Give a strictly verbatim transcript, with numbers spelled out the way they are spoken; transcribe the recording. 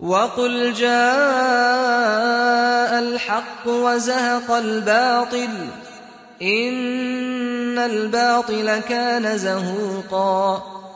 وقل جاء الحق وزهق الباطل إن الباطل كان زهوقا